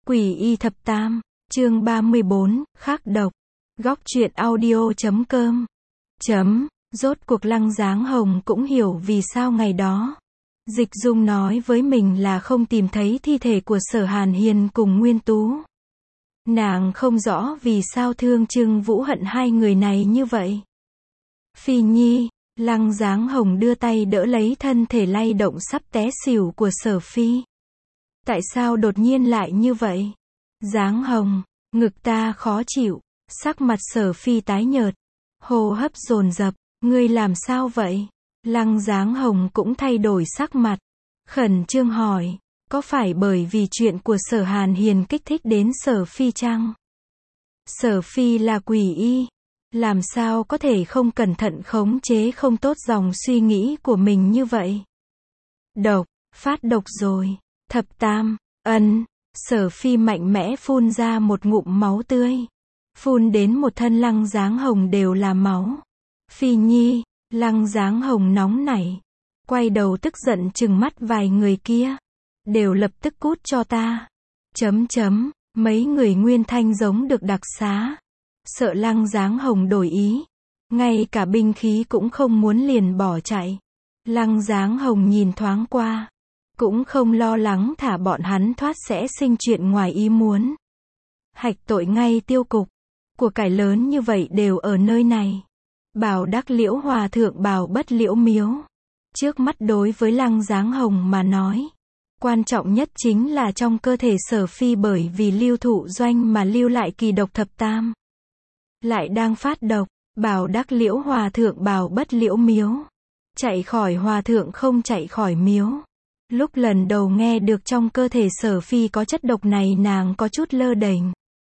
Quỷ y thập tam, chương 34, khắc độc. Góc truyện audio.com. Rốt cuộc Lăng Dáng Hồng cũng hiểu vì sao ngày đó Dịch Dung nói với mình là không tìm thấy thi thể của Sở Hàn Hiên cùng Nguyên Tú. Nàng không rõ vì sao Thương Trưng Vũ hận hai người này như vậy. Phi Nhi, Lăng Dáng Hồng đưa tay đỡ lấy thân thể lay động sắp té xỉu của Sở Phi. Tại sao đột nhiên lại như vậy? Dáng Hồng, ngực ta khó chịu, sắc mặt Sở Phi tái nhợt, hô hấp dồn dập, ngươi làm sao vậy? Lăng Dáng Hồng cũng thay đổi sắc mặt, khẩn trương hỏi, có phải bởi vì chuyện của Sở Hàn Hiên kích thích đến Sở Phi chăng? Sở Phi là quỷ y, làm sao có thể không cẩn thận khống chế không tốt dòng suy nghĩ của mình như vậy? Độc, phát độc rồi. Thập tam, Sở Phi mạnh mẽ phun ra một ngụm máu tươi. Phun đến một thân Lăng Dáng Hồng đều là máu. Phi Nhi, Lăng Dáng Hồng nóng nảy, quay đầu tức giận trừng mắt vài người kia. Đều lập tức cút cho ta. Mấy người Nguyên Thanh giống được đặc xá. Sợ Lăng Dáng Hồng đổi ý. Ngay cả binh khí cũng không muốn liền bỏ chạy. Lăng Dáng Hồng nhìn thoáng qua. Cũng không lo lắng thả bọn hắn thoát sẽ sinh chuyện ngoài ý muốn. Hạch tội ngay tiêu cục. Của cải lớn như vậy đều ở nơi này. Bảo đắc liễu hòa thượng bảo bất liễu miếu. Trước mắt đối với Lăng Dáng Hồng mà nói. Quan trọng nhất chính là trong cơ thể Sở Phi bởi vì lưu thụ doanh mà lưu lại kỳ độc thập tam. Lại đang phát độc, bảo đắc liễu hòa thượng bảo bất liễu miếu. Chạy khỏi hòa thượng không chạy khỏi miếu. Lúc lần đầu nghe được trong cơ thể Sở Phi có chất độc này nàng có chút lơ đễnh.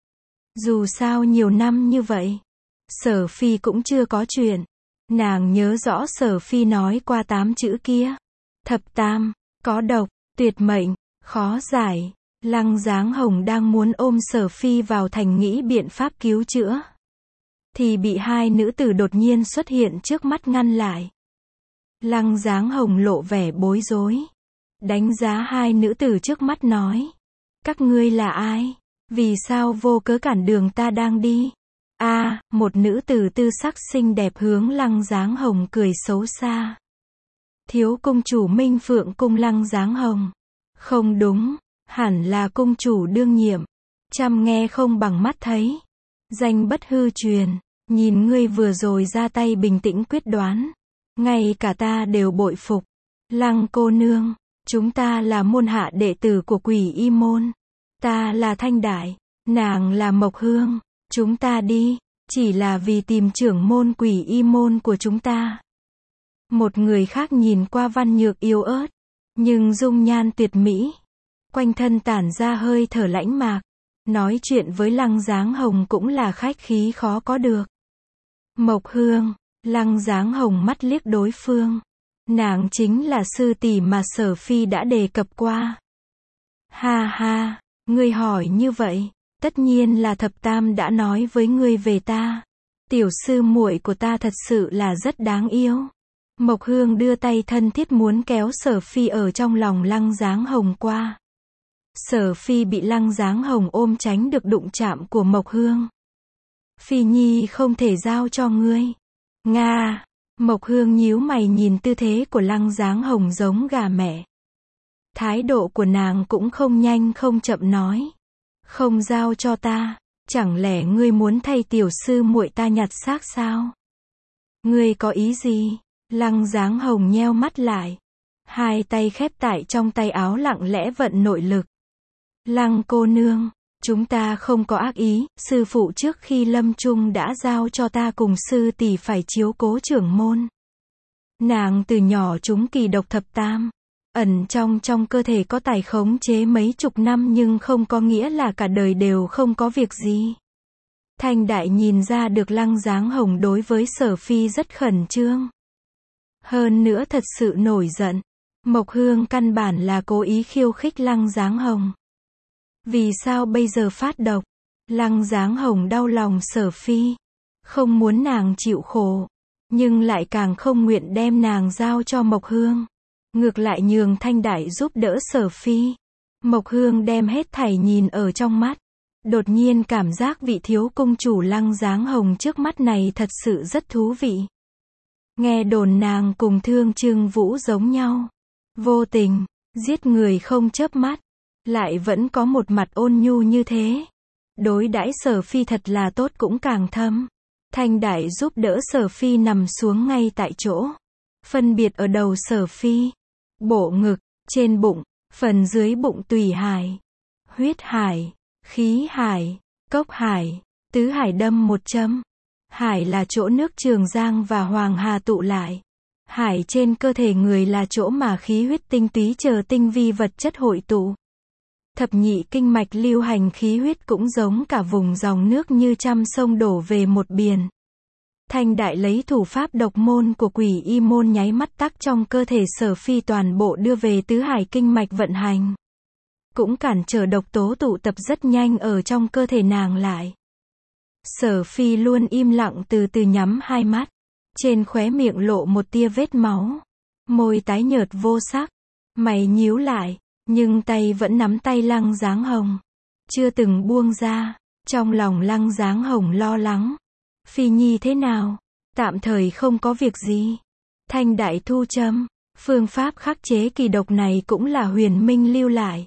Dù sao nhiều năm như vậy, Sở Phi cũng chưa có chuyện. Nàng nhớ rõ Sở Phi nói qua 8 chữ kia. Thập tam, có độc, tuyệt mệnh, khó giải. Lăng Dáng Hồng đang muốn ôm Sở Phi vào thành nghĩ biện pháp cứu chữa. Thì bị hai nữ tử đột nhiên xuất hiện trước mắt ngăn lại. Lăng Dáng Hồng lộ vẻ bối rối. Đánh giá hai nữ tử trước mắt nói. Các ngươi là ai? Vì sao vô cớ cản đường ta đang đi? Một nữ tử tư sắc xinh đẹp hướng Lăng Dáng Hồng cười xấu xa. Thiếu cung chủ Minh Phượng cung Lăng Dáng Hồng. Không đúng, hẳn là cung chủ đương nhiệm. Chăm nghe không bằng mắt thấy. Danh bất hư truyền, nhìn ngươi vừa rồi ra tay bình tĩnh quyết đoán. Ngay cả ta đều bội phục. Lăng cô nương. Chúng ta là môn hạ đệ tử của Quỷ Y môn. Ta là Thanh Đại, nàng là Mộc Hương. Chúng ta đi, chỉ là vì tìm trưởng môn Quỷ Y môn của chúng ta. Một người khác nhìn qua văn nhược yếu ớt, nhưng dung nhan tuyệt mỹ. Quanh thân tản ra hơi thở lãnh mạc. Nói chuyện với Lăng Dáng Hồng cũng là khách khí khó có được. Mộc Hương, Lăng Dáng Hồng mắt liếc đối phương. Nàng chính là sư tỷ mà Sở Phi đã đề cập qua. Ha ha, ngươi hỏi như vậy, tất nhiên là thập tam đã nói với ngươi về ta. Tiểu sư muội của ta thật sự là rất đáng yêu. Mộc Hương đưa tay thân thiết muốn kéo Sở Phi ở trong lòng Lăng Dáng Hồng qua. Sở Phi bị Lăng Dáng Hồng ôm tránh được đụng chạm của Mộc Hương. Phi Nhi không thể giao cho ngươi. Nga. Mộc Hương nhíu mày nhìn tư thế của Lăng Dáng Hồng giống gà mẹ. Thái độ của nàng cũng không nhanh không chậm nói. Không giao cho ta, chẳng lẽ ngươi muốn thay tiểu sư muội ta nhặt xác sao? Ngươi có ý gì? Lăng Dáng Hồng nheo mắt lại. Hai tay khép tại trong tay áo lặng lẽ vận nội lực. Lăng cô nương, chúng ta không có ác ý, sư phụ trước khi lâm chung đã giao cho ta cùng sư tỷ phải chiếu cố trưởng môn. Nàng từ nhỏ trúng kỳ độc thập tam, ẩn trong cơ thể có tài khống chế mấy chục năm nhưng không có nghĩa là cả đời đều không có việc gì. Thanh Đại nhìn ra được Lăng Dáng Hồng đối với Sở Phi rất khẩn trương. Hơn nữa thật sự nổi giận. Mộc Hương căn bản là cố ý khiêu khích Lăng Dáng Hồng. Vì sao bây giờ phát độc? Lăng Dáng Hồng đau lòng Sở Phi. Không muốn nàng chịu khổ. Nhưng lại càng không nguyện đem nàng giao cho Mộc Hương. Ngược lại nhường Thanh Đại giúp đỡ Sở Phi. Mộc Hương đem hết thảy nhìn ở trong mắt. Đột nhiên cảm giác vị thiếu cung chủ Lăng Dáng Hồng trước mắt này thật sự rất thú vị. Nghe đồn nàng cùng Thương Trưng Vũ giống nhau. Vô tình, giết người không chớp mắt. Lại vẫn có một mặt ôn nhu như thế. Đối đãi Sở Phi thật là tốt cũng càng thâm. Thanh Đại giúp đỡ Sở Phi nằm xuống ngay tại chỗ. Phân biệt ở đầu Sở Phi, bộ ngực, trên bụng, phần dưới bụng tùy hải, huyết hải, khí hải, cốc hải, tứ hải đâm một châm. Hải là chỗ nước Trường Giang và Hoàng Hà tụ lại. Hải trên cơ thể người là chỗ mà khí huyết tinh túy chờ tinh vi vật chất hội tụ. Thập nhị kinh mạch lưu hành khí huyết cũng giống cả vùng dòng nước như trăm sông đổ về một biển. Thanh Đại lấy thủ pháp độc môn của Quỷ Y môn nháy mắt tắc trong cơ thể Sở Phi toàn bộ đưa về tứ hải kinh mạch vận hành. Cũng cản trở độc tố tụ tập rất nhanh ở trong cơ thể nàng lại. Sở Phi luôn im lặng từ từ nhắm hai mắt. Trên khóe miệng lộ một tia vết máu. Môi tái nhợt vô sắc. Mày nhíu lại, nhưng tay vẫn nắm tay Lăng Dáng Hồng. Chưa từng buông ra. Trong lòng Lăng Dáng Hồng lo lắng. Phi Nhi thế nào? Tạm thời không có việc gì. Thanh Đại thu châm. Phương pháp khắc chế kỳ độc này cũng là Huyền Minh lưu lại.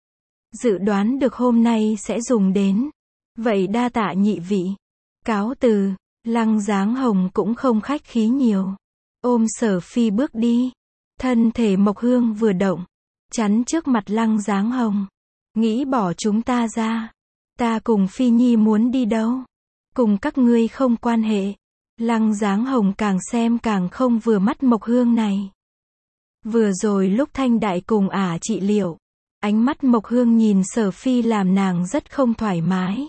Dự đoán được hôm nay sẽ dùng đến. Vậy đa tạ nhị vị. Cáo từ. Lăng Dáng Hồng cũng không khách khí nhiều. Ôm Sở Phi bước đi. Thân thể Mộc Hương vừa động. Chắn trước mặt Lăng Dáng Hồng. Nghĩ bỏ chúng ta ra. Ta cùng Phi Nhi muốn đi đâu? Cùng các ngươi không quan hệ. Lăng Dáng Hồng càng xem càng không vừa mắt Mộc Hương này. Vừa rồi lúc Thanh Đại cùng ả trị liệu. Ánh mắt Mộc Hương nhìn Sở Phi làm nàng rất không thoải mái.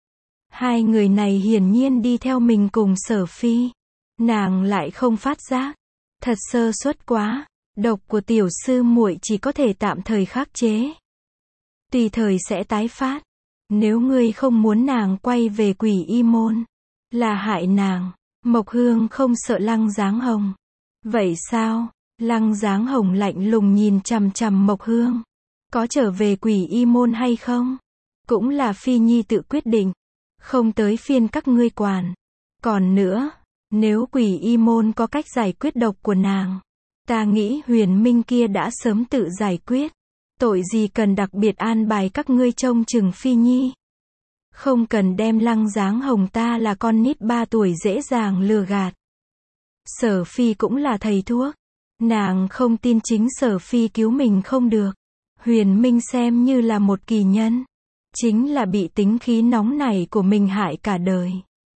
Hai người này hiển nhiên đi theo mình cùng Sở Phi. Nàng lại không phát giác. Thật sơ suất quá. Độc của tiểu sư muội chỉ có thể tạm thời khắc chế. Tùy thời sẽ tái phát. Nếu ngươi không muốn nàng quay về Quỷ Y môn, là hại nàng. Mộc Hương không sợ Lăng Dáng Hồng. Vậy sao? Lăng Dáng Hồng lạnh lùng nhìn chằm chằm Mộc Hương. Có trở về Quỷ Y môn hay không? Cũng là Phi Nhi tự quyết định. Không tới phiên các ngươi quản. Còn nữa, nếu Quỷ Y môn có cách giải quyết độc của nàng, ta nghĩ Huyền Minh kia đã sớm tự giải quyết. Tội gì cần đặc biệt an bài các ngươi trông chừng Phi Nhi. Không cần đem Lăng Dáng Hồng ta là con nít 3 tuổi dễ dàng lừa gạt. Sở Phi cũng là thầy thuốc. Nàng không tin chính Sở Phi cứu mình không được. Huyền Minh xem như là một kỳ nhân. Chính là bị tính khí nóng nảy của mình hại cả đời.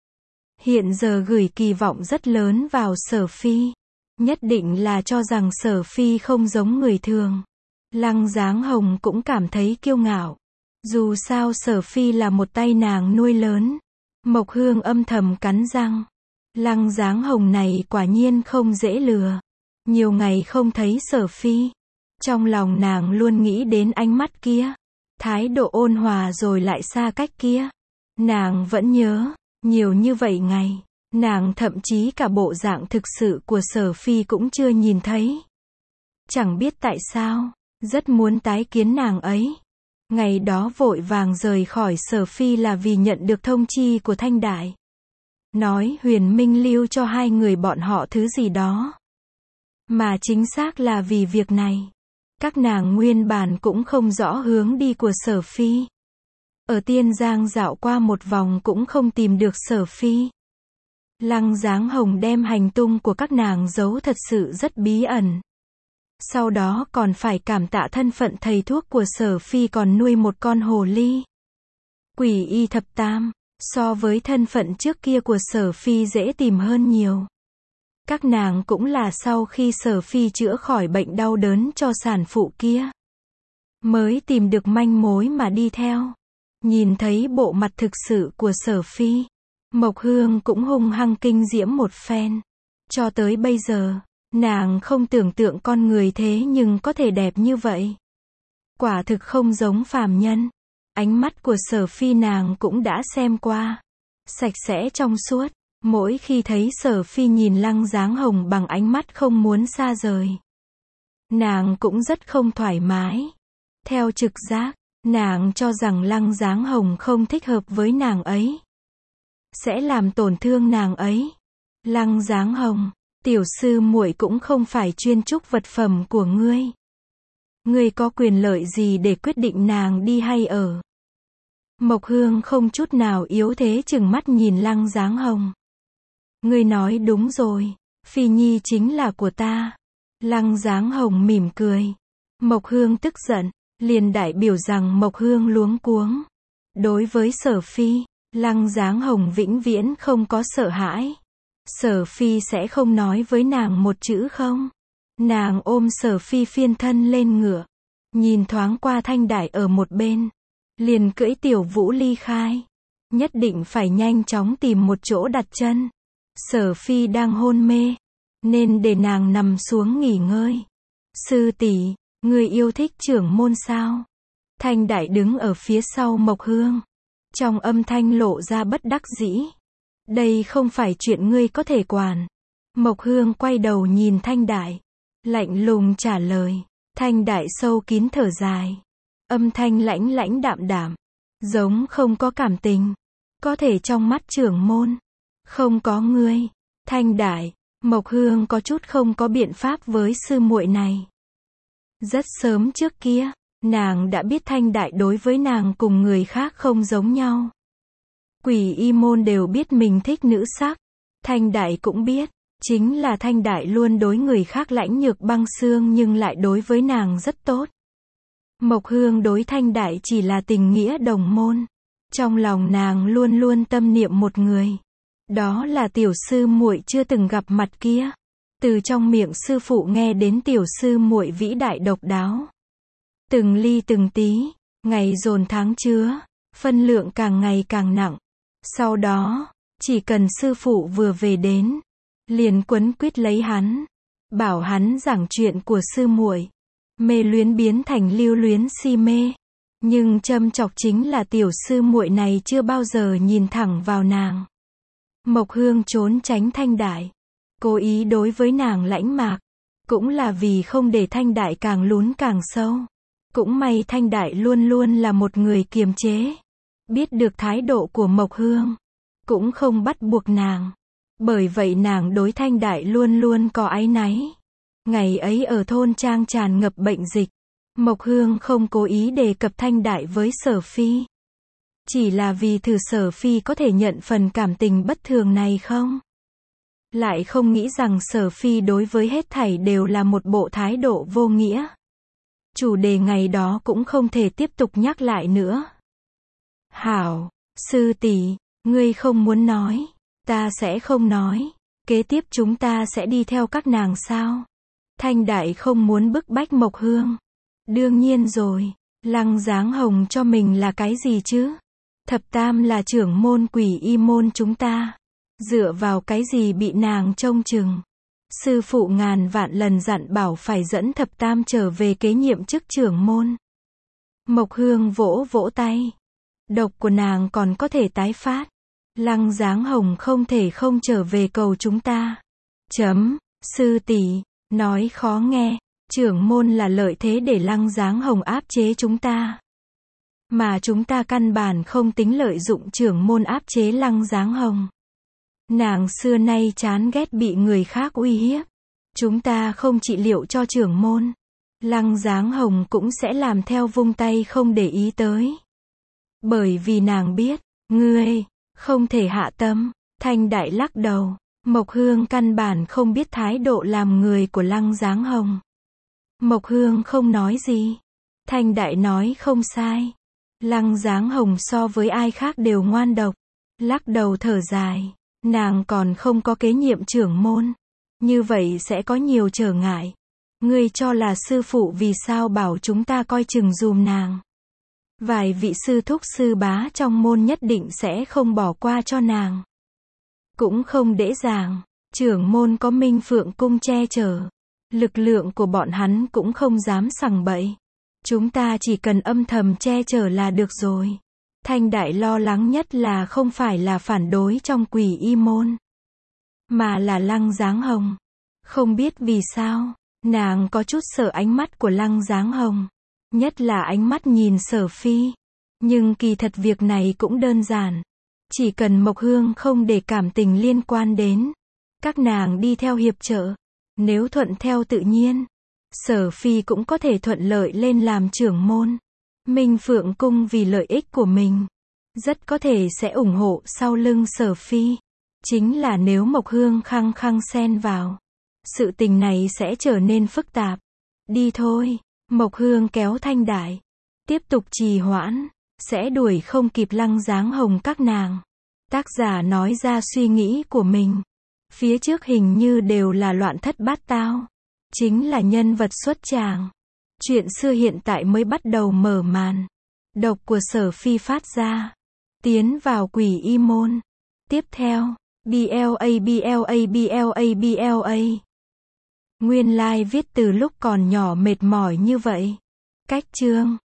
Hiện giờ gửi kỳ vọng rất lớn vào Sở Phi. Nhất định là cho rằng Sở Phi không giống người thường. Lăng Dáng Hồng cũng cảm thấy kiêu ngạo. Dù sao Sở Phi là một tay nàng nuôi lớn. Mộc Hương âm thầm cắn răng. Lăng Dáng Hồng này quả nhiên không dễ lừa. Nhiều ngày không thấy Sở Phi. Trong lòng nàng luôn nghĩ đến ánh mắt kia. Thái độ ôn hòa rồi lại xa cách kia. Nàng vẫn nhớ. Nhiều như vậy ngày. Nàng thậm chí cả bộ dạng thực sự của Sở Phi cũng chưa nhìn thấy. Chẳng biết tại sao. Rất muốn tái kiến nàng ấy. Ngày đó vội vàng rời khỏi Sở Phi là vì nhận được thông chi của Thanh Đại. Nói Huyền Minh lưu cho hai người bọn họ thứ gì đó. Mà chính xác là vì việc này. Các nàng nguyên bản cũng không rõ hướng đi của Sở Phi. Ở Tiên Giang dạo qua một vòng cũng không tìm được Sở Phi. Lăng Dáng Hồng đem hành tung của các nàng giấu thật sự rất bí ẩn. Sau đó còn phải cảm tạ thân phận thầy thuốc của Sở Phi còn nuôi một con hồ ly. Quỷ Y thập tam, so với thân phận trước kia của Sở Phi dễ tìm hơn nhiều. Các nàng cũng là sau khi Sở Phi chữa khỏi bệnh đau đớn cho sản phụ kia. Mới tìm được manh mối mà đi theo. Nhìn thấy bộ mặt thực sự của Sở Phi. Mộc Hương cũng hung hăng kinh diễm một phen. Cho tới bây giờ. Nàng không tưởng tượng con người thế nhưng có thể đẹp như vậy. Quả thực không giống phàm nhân. Ánh mắt của Sở Phi nàng cũng đã xem qua. Sạch sẽ trong suốt. Mỗi khi thấy Sở Phi nhìn Lăng Dáng Hồng bằng ánh mắt không muốn xa rời. Nàng cũng rất không thoải mái. Theo trực giác, nàng cho rằng Lăng Dáng Hồng không thích hợp với nàng ấy, sẽ làm tổn thương nàng ấy. Lăng Dáng Hồng, tiểu sư muội cũng không phải chuyên trúc vật phẩm của ngươi. Ngươi có quyền lợi gì để quyết định nàng đi hay ở? Mộc Hương không chút nào yếu thế chừng mắt nhìn Lăng Dáng Hồng. Ngươi nói đúng rồi, Phi Nhi chính là của ta. Lăng Dáng Hồng mỉm cười. Mộc Hương tức giận, liền đại biểu rằng Mộc Hương luống cuống. Đối với Sở Phi, Lăng Dáng Hồng vĩnh viễn không có sợ hãi. Sở Phi sẽ không nói với nàng một chữ không. Nàng ôm Sở Phi phiên thân lên ngựa, nhìn thoáng qua Thanh Đại ở một bên, liền cưỡi Tiểu Vũ ly khai. Nhất định phải nhanh chóng tìm một chỗ đặt chân. Sở Phi đang hôn mê, nên để nàng nằm xuống nghỉ ngơi. Sư tỷ, ngươi yêu thích trưởng môn sao? Thanh Đại đứng ở phía sau Mộc Hương, trong âm thanh lộ ra bất đắc dĩ. Đây không phải chuyện ngươi có thể quản. Mộc Hương quay đầu nhìn Thanh Đại, lạnh lùng trả lời. Thanh Đại sâu kín thở dài, âm thanh lãnh lãnh đạm đạm, giống không có cảm tình. Có thể trong mắt trưởng môn, không có ngươi. Thanh Đại, Mộc Hương có chút không có biện pháp với sư muội này. Rất sớm trước kia, nàng đã biết Thanh Đại đối với nàng cùng người khác không giống nhau. Quỷ y môn đều biết mình thích nữ sắc. Thanh Đại cũng biết, chính là Thanh Đại luôn đối người khác lãnh nhược băng xương nhưng lại đối với nàng rất tốt. Mộc Hương đối Thanh Đại chỉ là tình nghĩa đồng môn. Trong lòng nàng luôn luôn tâm niệm một người. Đó là tiểu sư muội chưa từng gặp mặt kia. Từ trong miệng sư phụ nghe đến tiểu sư muội vĩ đại độc đáo. Từng ly từng tí, ngày dồn tháng chứa, phân lượng càng ngày càng nặng. Sau đó, chỉ cần sư phụ vừa về đến, liền quấn quýt lấy hắn, bảo hắn giảng chuyện của sư muội. Mê luyến biến thành lưu luyến si mê. Nhưng châm chọc chính là tiểu sư muội này chưa bao giờ nhìn thẳng vào nàng. Mộc Hương trốn tránh Thanh Đại, cố ý đối với nàng lãnh mạc, cũng là vì không để Thanh Đại càng lún càng sâu. Cũng may Thanh Đại luôn luôn là một người kiềm chế, biết được thái độ của Mộc Hương, cũng không bắt buộc nàng. Bởi vậy nàng đối Thanh Đại luôn luôn có áy náy. Ngày ấy ở thôn trang tràn ngập bệnh dịch, Mộc Hương không cố ý đề cập Thanh Đại với Sở Phi. Chỉ là vì thử Sở Phi có thể nhận phần cảm tình bất thường này không? Lại không nghĩ rằng Sở Phi đối với hết thảy đều là một bộ thái độ vô nghĩa. Chủ đề ngày đó cũng không thể tiếp tục nhắc lại nữa. Hảo, sư tỷ, ngươi không muốn nói, ta sẽ không nói. Kế tiếp chúng ta sẽ đi theo các nàng sao? Thanh Đại không muốn bức bách Mộc Hương. Đương nhiên rồi, Lăng Dáng Hồng cho mình là cái gì chứ? Thập Tam là trưởng môn quỷ y môn chúng ta. Dựa vào cái gì bị nàng trông chừng? Sư phụ ngàn vạn lần dặn bảo phải dẫn Thập Tam trở về kế nhiệm chức trưởng môn. Mộc Hương vỗ vỗ tay. Độc của nàng còn có thể tái phát. Lăng Dáng Hồng không thể không trở về cầu chúng ta. Sư tỷ, nói khó nghe, trưởng môn là lợi thế để Lăng Dáng Hồng áp chế chúng ta. Mà chúng ta căn bản không tính lợi dụng trưởng môn áp chế Lăng Dáng Hồng. Nàng xưa nay chán ghét bị người khác uy hiếp. Chúng ta không trị liệu cho trưởng môn, Lăng Dáng Hồng cũng sẽ làm theo vung tay không để ý tới. Bởi vì nàng biết, ngươi không thể hạ tâm. Thanh Đại lắc đầu. Mộc Hương căn bản không biết thái độ làm người của Lăng Dáng Hồng. Mộc Hương không nói gì. Thanh Đại nói không sai. Lăng Dáng Hồng so với ai khác đều ngoan độc. Lắc đầu thở dài. Nàng còn không có kế nhiệm trưởng môn. Như vậy sẽ có nhiều trở ngại. Ngươi cho là sư phụ vì sao bảo chúng ta coi chừng dùm nàng. Vài vị sư thúc sư bá trong môn nhất định sẽ không bỏ qua cho nàng. Cũng không dễ dàng. Trưởng môn có Minh Phượng cung che chở. Lực lượng của bọn hắn cũng không dám sằng bậy. Chúng ta chỉ cần âm thầm che chở là được rồi. Thanh Đại lo lắng nhất là không phải là phản đối trong quỷ y môn, mà là Lăng Dáng Hồng. Không biết vì sao, nàng có chút sợ ánh mắt của Lăng Dáng Hồng. Nhất là ánh mắt nhìn Sở Phi. Nhưng kỳ thật việc này cũng đơn giản. Chỉ cần Mộc Hương không để cảm tình liên quan đến các nàng đi theo hiệp trợ. Nếu thuận theo tự nhiên, Sở Phi cũng có thể thuận lợi lên làm trưởng môn. Minh Phượng Cung vì lợi ích của mình, rất có thể sẽ ủng hộ sau lưng Sở Phi. Chính là nếu Mộc Hương khăng khăng xen vào, sự tình này sẽ trở nên phức tạp. Đi thôi, Mộc Hương kéo Thanh Đại. Tiếp tục trì hoãn, sẽ đuổi không kịp Lăng Dáng Hồng các nàng. Tác giả nói ra suy nghĩ của mình. Phía trước hình như đều là loạn thất bát tao. Chính là nhân vật xuất tràng. Chuyện xưa hiện tại mới bắt đầu mở màn. Độc của Sở Phi phát ra. Tiến vào quỷ y môn. Tiếp theo, BLA. Nguyên lai viết từ lúc còn nhỏ mệt mỏi như vậy. Cách chương